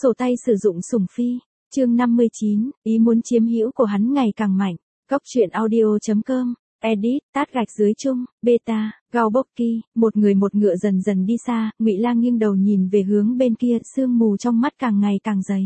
Sổ tay sử dụng sủng phi. Chương 59, ý muốn chiếm hữu của hắn ngày càng mạnh. Góc truyện audio.com. Edit, tát gạch dưới chung, beta, Gaobokki, một người một ngựa dần dần đi xa, Ngụy Lang nghiêng đầu nhìn về hướng bên kia, sương mù trong mắt càng ngày càng dày.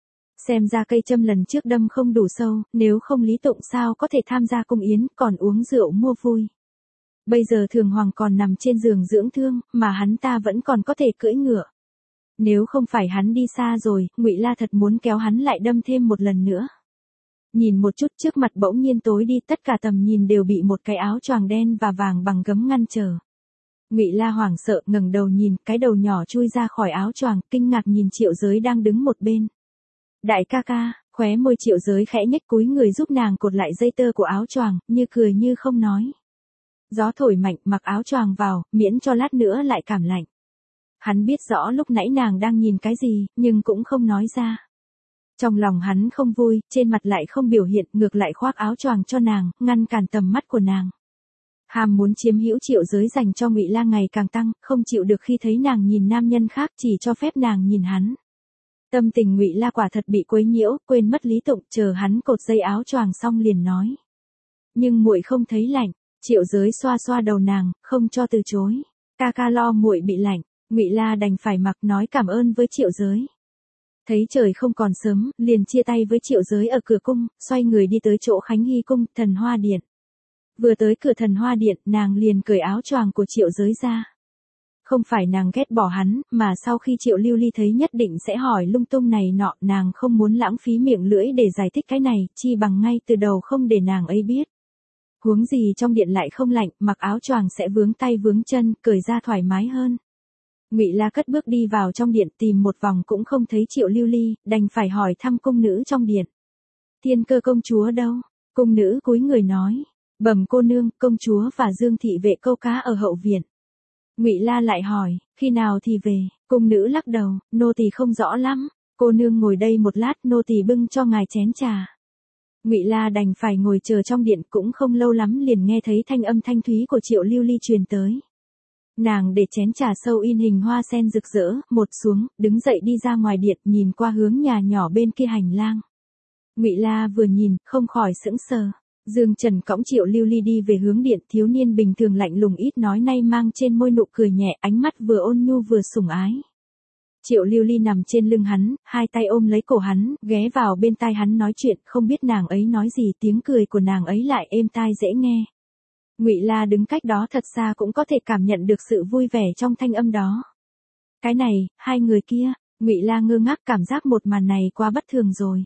Xem ra cây châm lần trước đâm không đủ sâu, nếu không Lý Tụng sao có thể tham gia cung yến, còn uống rượu mua vui. Bây giờ Thường Hoàng còn nằm trên giường dưỡng thương, mà hắn ta vẫn còn có thể cưỡi ngựa. Nếu không phải hắn đi xa rồi, Ngụy La thật muốn kéo hắn lại đâm thêm một lần nữa. Nhìn một chút trước mặt bỗng nhiên tối đi, tất cả tầm nhìn đều bị một cái áo choàng đen và vàng bằng gấm ngăn trở. Ngụy La hoảng sợ ngẩng đầu nhìn, cái đầu nhỏ chui ra khỏi áo choàng, kinh ngạc nhìn Triệu Giới đang đứng một bên. Đại ca ca, khóe môi Triệu Giới khẽ nhếch cúi người giúp nàng cột lại dây tơ của áo choàng, như cười như không nói. Gió thổi mạnh, mặc áo choàng vào, miễn cho lát nữa lại cảm lạnh. Hắn biết rõ lúc nãy nàng đang nhìn cái gì, nhưng cũng không nói ra. Trong lòng hắn không vui, trên mặt lại không biểu hiện, ngược lại khoác áo choàng cho nàng, ngăn cản tầm mắt của nàng. Ham muốn chiếm hữu Triệu Giới dành cho Ngụy La ngày càng tăng, không chịu được khi thấy nàng nhìn nam nhân khác, chỉ cho phép nàng nhìn hắn. Tâm tình Ngụy La quả thật bị quấy nhiễu, quên mất Lý Tụng, chờ hắn cột dây áo choàng xong liền nói. Nhưng muội không thấy lạnh. Triệu Giới xoa xoa đầu nàng, không cho từ chối. Ca ca lo muội bị lạnh. Ngụy La đành phải mặc nói cảm ơn với Triệu Giới. Thấy trời không còn sớm, liền chia tay với Triệu Giới ở cửa cung, xoay người đi tới chỗ Khánh Hy cung, Thần Hoa Điện. Vừa tới cửa Thần Hoa Điện, nàng liền cởi áo choàng của Triệu Giới ra. Không phải nàng ghét bỏ hắn, mà sau khi Triệu Lưu Ly thấy nhất định sẽ hỏi lung tung này nọ, nàng không muốn lãng phí miệng lưỡi để giải thích cái này, chi bằng ngay từ đầu không để nàng ấy biết. Huống gì trong điện lại không lạnh, mặc áo choàng sẽ vướng tay vướng chân, cởi ra thoải mái hơn. Ngụy La cất bước đi vào trong điện, tìm một vòng cũng không thấy Triệu Lưu Ly, đành phải hỏi thăm cung nữ trong điện. Thiên Cơ công chúa đâu? Cung nữ cúi người nói. Bẩm cô nương, công chúa và Dương thị vệ câu cá ở hậu viện. Ngụy La lại hỏi, khi nào thì về? Cung nữ lắc đầu, nô tỳ không rõ lắm. Cô nương ngồi đây một lát, nô tỳ bưng cho ngài chén trà. Ngụy La đành phải ngồi chờ trong điện, cũng không lâu lắm liền nghe thấy thanh âm thanh thúy của Triệu Lưu Ly truyền tới. Nàng để chén trà sâu in hình hoa sen rực rỡ, một xuống, đứng dậy đi ra ngoài điện, nhìn qua hướng nhà nhỏ bên kia hành lang. Ngụy La vừa nhìn, không khỏi sững sờ. Dương Trần cõng Triệu Lưu Ly đi về hướng điện, thiếu niên bình thường lạnh lùng ít nói nay mang trên môi nụ cười nhẹ, ánh mắt vừa ôn nhu vừa sủng ái. Triệu Lưu Ly nằm trên lưng hắn, hai tay ôm lấy cổ hắn, ghé vào bên tai hắn nói chuyện, không biết nàng ấy nói gì, tiếng cười của nàng ấy lại êm tai dễ nghe. Ngụy La đứng cách đó thật xa cũng có thể cảm nhận được sự vui vẻ trong thanh âm đó. Cái này, hai người kia, Ngụy La ngơ ngác cảm giác một màn này quá bất thường rồi.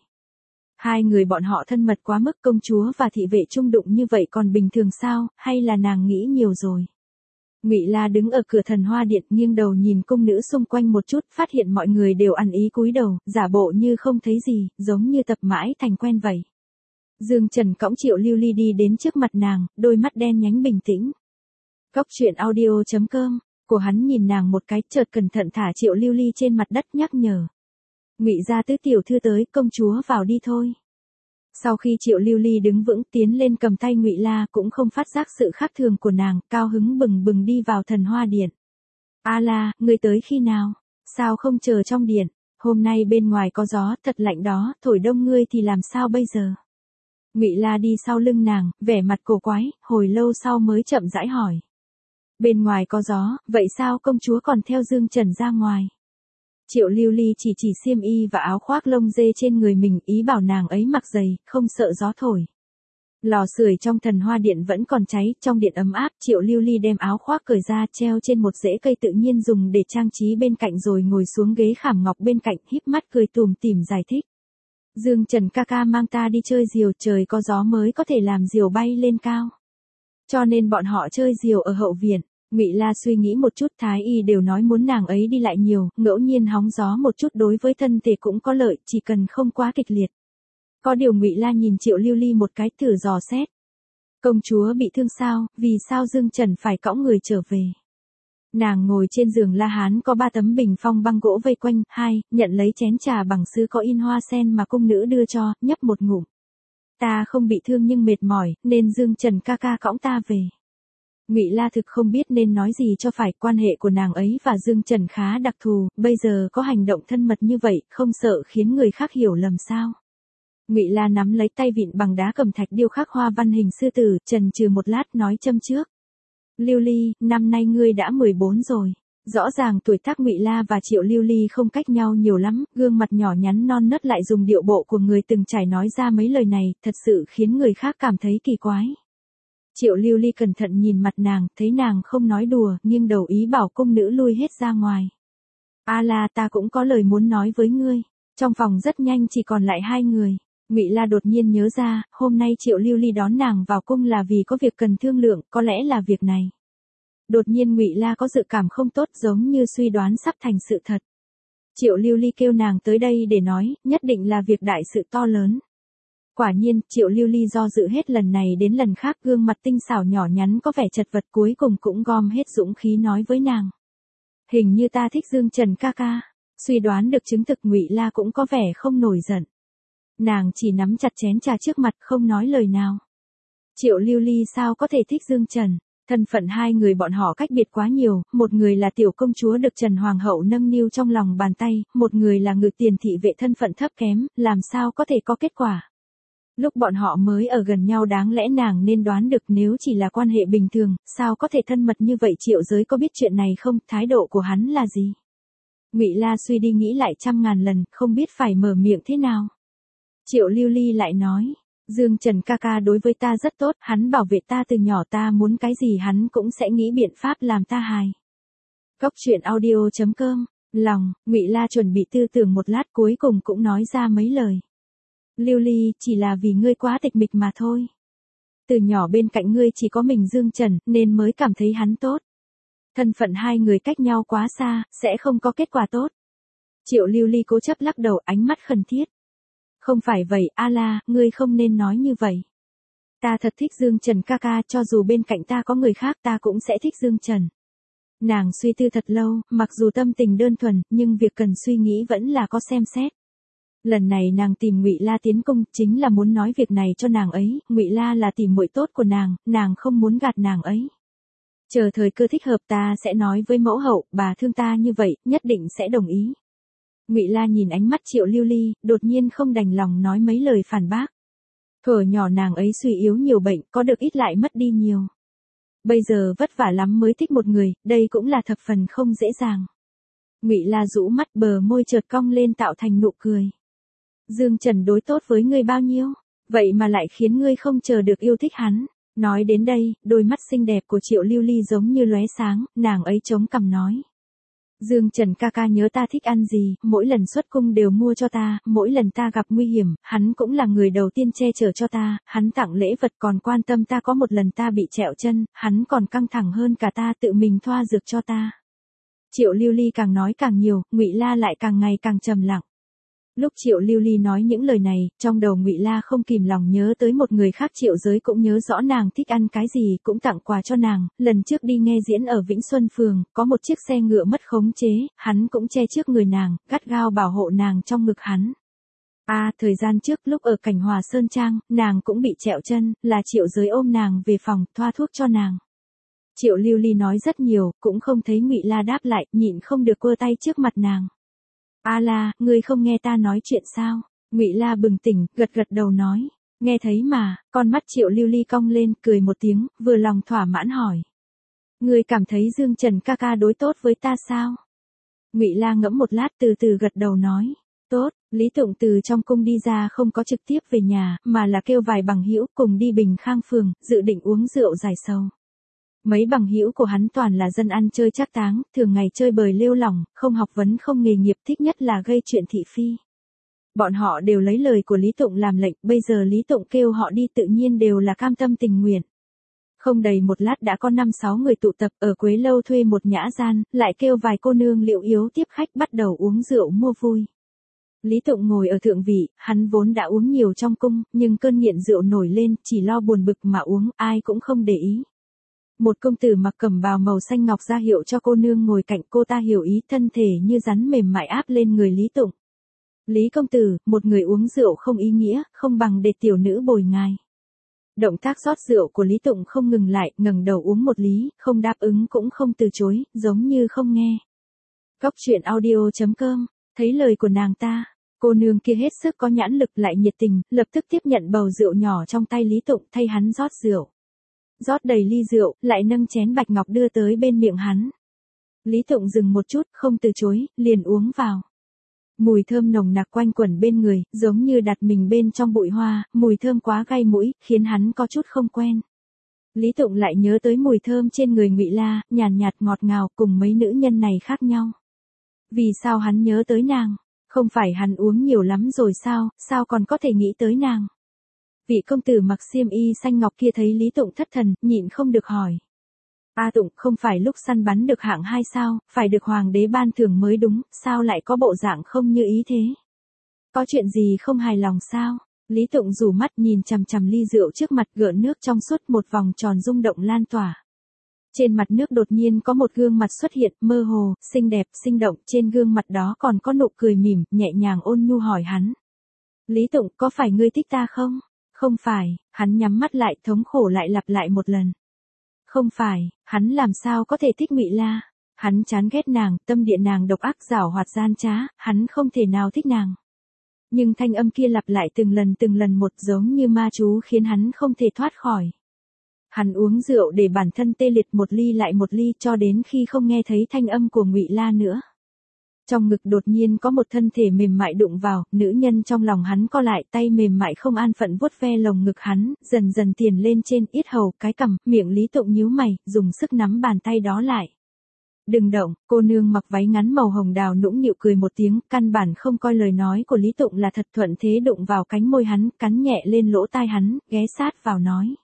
Hai người bọn họ thân mật quá mức, công chúa và thị vệ chung đụng như vậy còn bình thường sao, hay là nàng nghĩ nhiều rồi. Ngụy La đứng ở cửa Thần Hoa Điện, nghiêng đầu nhìn cung nữ xung quanh một chút, phát hiện mọi người đều ăn ý cúi đầu, giả bộ như không thấy gì, giống như tập mãi thành quen vậy. Dương Trần cõng Triệu Lưu Ly đi đến trước mặt nàng, đôi mắt đen nhánh bình tĩnh. Góc truyện audio.com, của hắn nhìn nàng một cái, chợt cẩn thận thả Triệu Lưu Ly trên mặt đất nhắc nhở. Ngụy gia tứ tiểu thư tới, công chúa vào đi thôi. Sau khi Triệu Lưu Ly đứng vững tiến lên cầm tay Ngụy La, cũng không phát giác sự khác thường của nàng, cao hứng bừng bừng đi vào Thần Hoa Điện. A La, ngươi tới khi nào? Sao không chờ trong điện? Hôm nay bên ngoài có gió, thật lạnh đó, thổi đông ngươi thì làm sao bây giờ? Ngụy La đi sau lưng nàng, vẻ mặt cổ quái, hồi lâu sau mới chậm rãi hỏi. Bên ngoài có gió, vậy sao công chúa còn theo Dương Trần ra ngoài? Triệu Lưu Ly chỉ xiêm y và áo khoác lông dê trên người mình, ý bảo nàng ấy mặc giày, không sợ gió thổi. Lò sưởi trong Thần Hoa Điện vẫn còn cháy, trong điện ấm áp, Triệu Lưu Ly đem áo khoác cởi ra, treo trên một rễ cây tự nhiên dùng để trang trí bên cạnh rồi ngồi xuống ghế khảm ngọc bên cạnh, híp mắt cười tủm tỉm giải thích. Dương Trần ca ca mang ta đi chơi diều, trời có gió mới có thể làm diều bay lên cao. Cho nên bọn họ chơi diều ở hậu viện. Ngụy La suy nghĩ một chút, thái y đều nói muốn nàng ấy đi lại nhiều, ngẫu nhiên hóng gió một chút đối với thân thể cũng có lợi, chỉ cần không quá kịch liệt. Có điều Ngụy La nhìn Triệu Lưu Ly một cái, thử dò xét. Công chúa bị thương sao, vì sao Dương Trần phải cõng người trở về? Nàng ngồi trên giường La Hán có 3 tấm bình phong băng gỗ vây quanh, nhận lấy chén trà bằng sứ có in hoa sen mà cung nữ đưa cho, nhấp một ngụm. Ta không bị thương nhưng mệt mỏi, nên Dương Trần ca ca cõng ta về. Ngụy La thực không biết nên nói gì cho phải, quan hệ của nàng ấy và Dương Trần khá đặc thù, bây giờ có hành động thân mật như vậy, không sợ khiến người khác hiểu lầm sao? Ngụy La nắm lấy tay vịn bằng đá cẩm thạch điêu khắc hoa văn hình sư tử, chần chừ một lát nói châm trước. Lưu Ly, năm nay ngươi đã 14 rồi. Rõ ràng tuổi tác Ngụy La và Triệu Lưu Ly không cách nhau nhiều lắm, gương mặt nhỏ nhắn non nớt lại dùng điệu bộ của người từng trải nói ra mấy lời này, thật sự khiến người khác cảm thấy kỳ quái. Triệu Lưu Ly cẩn thận nhìn mặt nàng, thấy nàng không nói đùa, nghiêng đầu ý bảo cung nữ lui hết ra ngoài. A La, ta cũng có lời muốn nói với ngươi. Trong phòng rất nhanh chỉ còn lại hai người. Ngụy La đột nhiên nhớ ra, hôm nay Triệu Lưu Ly đón nàng vào cung là vì có việc cần thương lượng, có lẽ là việc này. Đột nhiên Ngụy La có dự cảm không tốt, giống như suy đoán sắp thành sự thật. Triệu Lưu Ly kêu nàng tới đây để nói, nhất định là việc đại sự to lớn. Quả nhiên, Triệu Lưu Ly do dự hết lần này đến lần khác, gương mặt tinh xảo nhỏ nhắn có vẻ chật vật, cuối cùng cũng gom hết dũng khí nói với nàng. Hình như ta thích Dương Trần ca ca. Suy đoán được chứng thực, Ngụy La cũng có vẻ không nổi giận. Nàng chỉ nắm chặt chén trà trước mặt, không nói lời nào. Triệu Lưu Ly sao có thể thích Dương Trần? Thân phận hai người bọn họ cách biệt quá nhiều, một người là tiểu công chúa được Trần Hoàng hậu nâng niu trong lòng bàn tay, một người là ngự tiền thị vệ thân phận thấp kém, làm sao có thể có kết quả. Lúc bọn họ mới ở gần nhau đáng lẽ nàng nên đoán được, nếu chỉ là quan hệ bình thường, sao có thể thân mật như vậy. Triệu Giới có biết chuyện này không, thái độ của hắn là gì? Ngụy La suy đi nghĩ lại trăm ngàn lần, không biết phải mở miệng thế nào. Triệu Lưu Ly lại nói, Dương Trần ca ca đối với ta rất tốt, hắn bảo vệ ta từ nhỏ, ta muốn cái gì hắn cũng sẽ nghĩ biện pháp làm ta hài. Cốc truyện audio.com, lòng, Ngụy La chuẩn bị tư tưởng một lát, cuối cùng cũng nói ra mấy lời. Lưu Ly, chỉ là vì ngươi quá tịch mịch mà thôi. Từ nhỏ bên cạnh ngươi chỉ có mình Dương Trần, nên mới cảm thấy hắn tốt. Thân phận hai người cách nhau quá xa, sẽ không có kết quả tốt. Triệu Lưu Ly cố chấp lắc đầu, ánh mắt khẩn thiết. Không phải vậy, A La, ngươi không nên nói như vậy. Ta thật thích Dương Trần ca ca, cho dù bên cạnh ta có người khác ta cũng sẽ thích Dương Trần. Nàng suy tư thật lâu, mặc dù tâm tình đơn thuần, nhưng việc cần suy nghĩ vẫn là có xem xét. Lần này nàng tìm Ngụy La tiến cung, chính là muốn nói việc này cho nàng ấy, Ngụy La là tỷ muội tốt của nàng không muốn gạt nàng ấy. Chờ thời cơ thích hợp ta sẽ nói với mẫu hậu, bà thương ta như vậy, nhất định sẽ đồng ý. Ngụy La nhìn ánh mắt Triệu Lưu Ly, đột nhiên không đành lòng nói mấy lời phản bác. Thuở nhỏ nàng ấy suy yếu nhiều bệnh, có được ít lại mất đi nhiều. Bây giờ vất vả lắm mới thích một người, đây cũng là thập phần không dễ dàng. Ngụy La rũ mắt, bờ môi chợt cong lên tạo thành nụ cười. Dương Trần đối tốt với ngươi bao nhiêu, vậy mà lại khiến ngươi không chờ được yêu thích hắn. Nói đến đây, đôi mắt xinh đẹp của Triệu Lưu Ly giống như lóe sáng, nàng ấy chống cằm nói. Dương Trần ca ca nhớ ta thích ăn gì, mỗi lần xuất cung đều mua cho ta, mỗi lần ta gặp nguy hiểm, hắn cũng là người đầu tiên che chở cho ta, hắn tặng lễ vật còn quan tâm ta, có một lần ta bị trẹo chân, hắn còn căng thẳng hơn cả ta, tự mình thoa dược cho ta. Triệu Lưu Ly càng nói càng nhiều, Ngụy La lại càng ngày càng trầm lặng. Lúc Triệu Lưu Ly nói những lời này, trong đầu Ngụy La không kìm lòng nhớ tới một người khác. Triệu Giới cũng nhớ rõ nàng thích ăn cái gì, cũng tặng quà cho nàng. Lần trước đi nghe diễn ở Vĩnh Xuân Phường, có một chiếc xe ngựa mất khống chế, hắn cũng che trước người nàng, gắt gao bảo hộ nàng trong ngực hắn. Thời gian trước lúc ở Cảnh Hòa Sơn Trang, nàng cũng bị trẹo chân, là Triệu Giới ôm nàng về phòng, thoa thuốc cho nàng. Triệu Lưu Ly nói rất nhiều, cũng không thấy Ngụy La đáp lại, nhịn không được quơ tay trước mặt nàng. A La, ngươi không nghe ta nói chuyện sao? Ngụy La bừng tỉnh, gật gật đầu nói. Nghe thấy mà, con mắt Triệu Lưu Ly cong lên, cười một tiếng, vừa lòng thỏa mãn hỏi. Ngươi cảm thấy Dương Trần ca ca đối tốt với ta sao? Ngụy La ngẫm một lát, từ từ gật đầu nói. Tốt. Lý Tụng từ trong cung đi ra, không có trực tiếp về nhà, mà là kêu vài bằng hữu cùng đi Bình Khang Phường, dự định uống rượu giải sầu. Mấy bằng hữu của hắn toàn là dân ăn chơi trác táng, thường ngày chơi bời lêu lỏng, không học vấn không nghề nghiệp, thích nhất là gây chuyện thị phi. Bọn họ đều lấy lời của Lý Tụng làm lệnh, bây giờ Lý Tụng kêu họ đi tự nhiên đều là cam tâm tình nguyện. Không đầy một lát đã có 5-6 người tụ tập ở Quế Lâu thuê một nhã gian, lại kêu vài cô nương liệu yếu tiếp khách bắt đầu uống rượu mua vui. Lý Tụng ngồi ở thượng vị, hắn vốn đã uống nhiều trong cung, nhưng cơn nghiện rượu nổi lên, chỉ lo buồn bực mà uống, ai cũng không để ý. Một công tử mặc cẩm bào màu xanh ngọc ra hiệu cho cô nương ngồi cạnh, cô ta hiểu ý, thân thể như rắn mềm mại áp lên người Lý Tụng. Lý công tử, một người uống rượu không ý nghĩa, không bằng để tiểu nữ bồi ngài. Động tác rót rượu của Lý Tụng không ngừng lại, ngẩng đầu uống một lý, không đáp ứng cũng không từ chối, giống như không nghe. Góc truyện audio.com, thấy lời của nàng ta, cô nương kia hết sức có nhãn lực lại nhiệt tình, lập tức tiếp nhận bầu rượu nhỏ trong tay Lý Tụng thay hắn rót rượu. Rót đầy ly rượu, lại nâng chén bạch ngọc đưa tới bên miệng hắn. Lý Tụng dừng một chút, không từ chối, liền uống vào. Mùi thơm nồng nặc quanh quẩn bên người, giống như đặt mình bên trong bụi hoa, mùi thơm quá gai mũi, khiến hắn có chút không quen. Lý Tụng lại nhớ tới mùi thơm trên người Ngụy La, nhàn nhạt ngọt ngào cùng mấy nữ nhân này khác nhau. Vì sao hắn nhớ tới nàng? Không phải hắn uống nhiều lắm rồi sao còn có thể nghĩ tới nàng? Vị công tử mặc xiêm y xanh ngọc kia thấy Lý Tụng thất thần, nhịn không được hỏi. A Tụng, không phải lúc săn bắn được hạng 2 sao, phải được hoàng đế ban thưởng mới đúng, sao lại có bộ dạng không như ý thế? Có chuyện gì không hài lòng sao? Lý Tụng rủ mắt nhìn chằm chằm ly rượu trước mặt, gợn nước trong suốt một vòng tròn rung động lan tỏa. Trên mặt nước đột nhiên có một gương mặt xuất hiện, mơ hồ, xinh đẹp, sinh động, trên gương mặt đó còn có nụ cười mỉm, nhẹ nhàng ôn nhu hỏi hắn. Lý Tụng, có phải ngươi thích ta không? Không phải, hắn nhắm mắt lại, thống khổ lại lặp lại một lần. Không phải, hắn làm sao có thể thích Ngụy La? Hắn chán ghét nàng, tâm địa nàng độc ác giảo hoạt gian trá, hắn không thể nào thích nàng. Nhưng thanh âm kia lặp lại từng lần một, giống như ma chú, khiến hắn không thể thoát khỏi. Hắn uống rượu để bản thân tê liệt, một ly lại một ly, cho đến khi không nghe thấy thanh âm của Ngụy La nữa. Trong ngực đột nhiên có một thân thể mềm mại đụng vào, nữ nhân trong lòng hắn co lại, tay mềm mại không an phận vuốt ve lồng ngực hắn, dần dần tiền lên trên yết hầu, cái cằm, miệng Lý Tụng nhíu mày, dùng sức nắm bàn tay đó lại. Đừng động, cô nương mặc váy ngắn màu hồng đào nũng nịu cười một tiếng, căn bản không coi lời nói của Lý Tụng là thật, thuận thế đụng vào cánh môi hắn, cắn nhẹ lên lỗ tai hắn, ghé sát vào nói.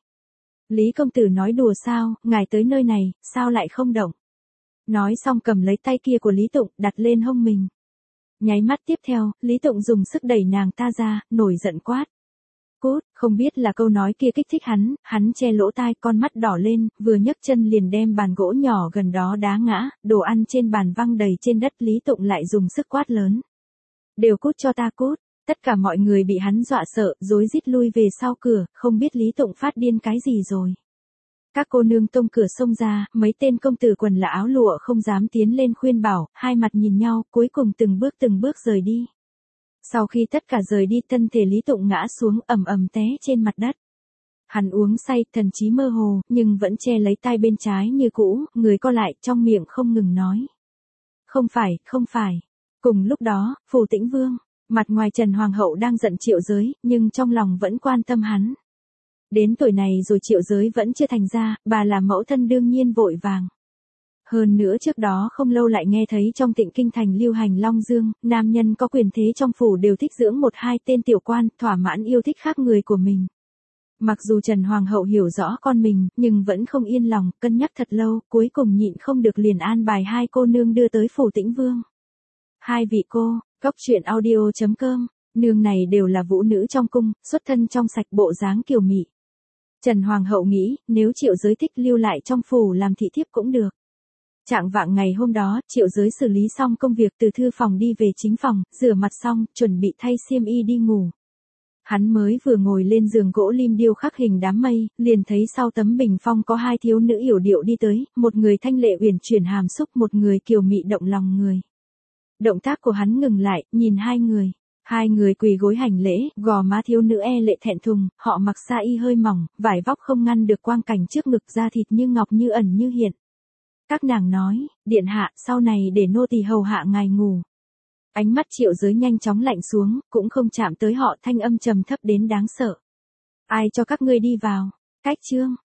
Lý công tử nói đùa sao, ngài tới nơi này, sao lại không động? Nói xong cầm lấy tay kia của Lý Tụng, đặt lên hông mình. Nháy mắt tiếp theo, Lý Tụng dùng sức đẩy nàng ta ra, nổi giận quát. Cút, không biết là câu nói kia kích thích hắn che lỗ tai, con mắt đỏ lên, vừa nhấc chân liền đem bàn gỗ nhỏ gần đó đá ngã, đồ ăn trên bàn văng đầy trên đất. Lý Tụng lại dùng sức quát lớn. Đều cút cho ta cút. Tất cả mọi người bị hắn dọa sợ, rối rít lui về sau cửa, không biết Lý Tụng phát điên cái gì rồi. Các cô nương tung cửa xông ra, mấy tên công tử quần là áo lụa không dám tiến lên khuyên bảo, hai mặt nhìn nhau, cuối cùng từng bước rời đi. Sau khi tất cả rời đi, thân thể Lý Tụng ngã xuống, ầm ầm té trên mặt đất. Hắn uống say, thần trí mơ hồ, nhưng vẫn che lấy tai bên trái như cũ, người co lại, trong miệng không ngừng nói. Không phải. Cùng lúc đó, Phù Tĩnh Vương, mặt ngoài Trần Hoàng hậu đang giận Triệu Giới, nhưng trong lòng vẫn quan tâm hắn. Đến tuổi này rồi Triệu Giới vẫn chưa thành ra, bà là mẫu thân đương nhiên vội vàng. Hơn nữa trước đó không lâu lại nghe thấy trong Tịnh Kinh thành lưu hành Long Dương, nam nhân có quyền thế trong phủ đều thích dưỡng một hai tên tiểu quan, thỏa mãn yêu thích khác người của mình. Mặc dù Trần Hoàng hậu hiểu rõ con mình, nhưng vẫn không yên lòng, cân nhắc thật lâu, cuối cùng nhịn không được liền an bài hai cô nương đưa tới Phù Tĩnh Vương. Hai vị cô, góc truyện audio.com, nương này đều là vũ nữ trong cung, xuất thân trong sạch, bộ dáng kiều mị. Trần Hoàng hậu nghĩ, nếu Triệu Giới thích lưu lại trong phủ làm thị thiếp cũng được. Trạng vạng ngày hôm đó, Triệu Giới xử lý xong công việc từ thư phòng đi về chính phòng, rửa mặt xong, chuẩn bị thay xiêm y đi ngủ. Hắn mới vừa ngồi lên giường gỗ lim điêu khắc hình đám mây, liền thấy sau tấm bình phong có hai thiếu nữ yểu điệu đi tới, một người thanh lệ uyển chuyển hàm xúc, một người kiều mị động lòng người. Động tác của hắn ngừng lại, nhìn hai người. Hai người quỳ gối hành lễ, gò má thiếu nữ e lệ thẹn thùng, họ mặc sa y hơi mỏng, vải vóc không ngăn được quang cảnh trước ngực, da thịt như ngọc như ẩn như hiện. Các nàng nói, điện hạ, sau này để nô tỳ hầu hạ ngài ngủ. Ánh mắt Triệu Giới nhanh chóng lạnh xuống, cũng không chạm tới họ, thanh âm trầm thấp đến đáng sợ. Ai cho các ngươi đi vào? Cách chương.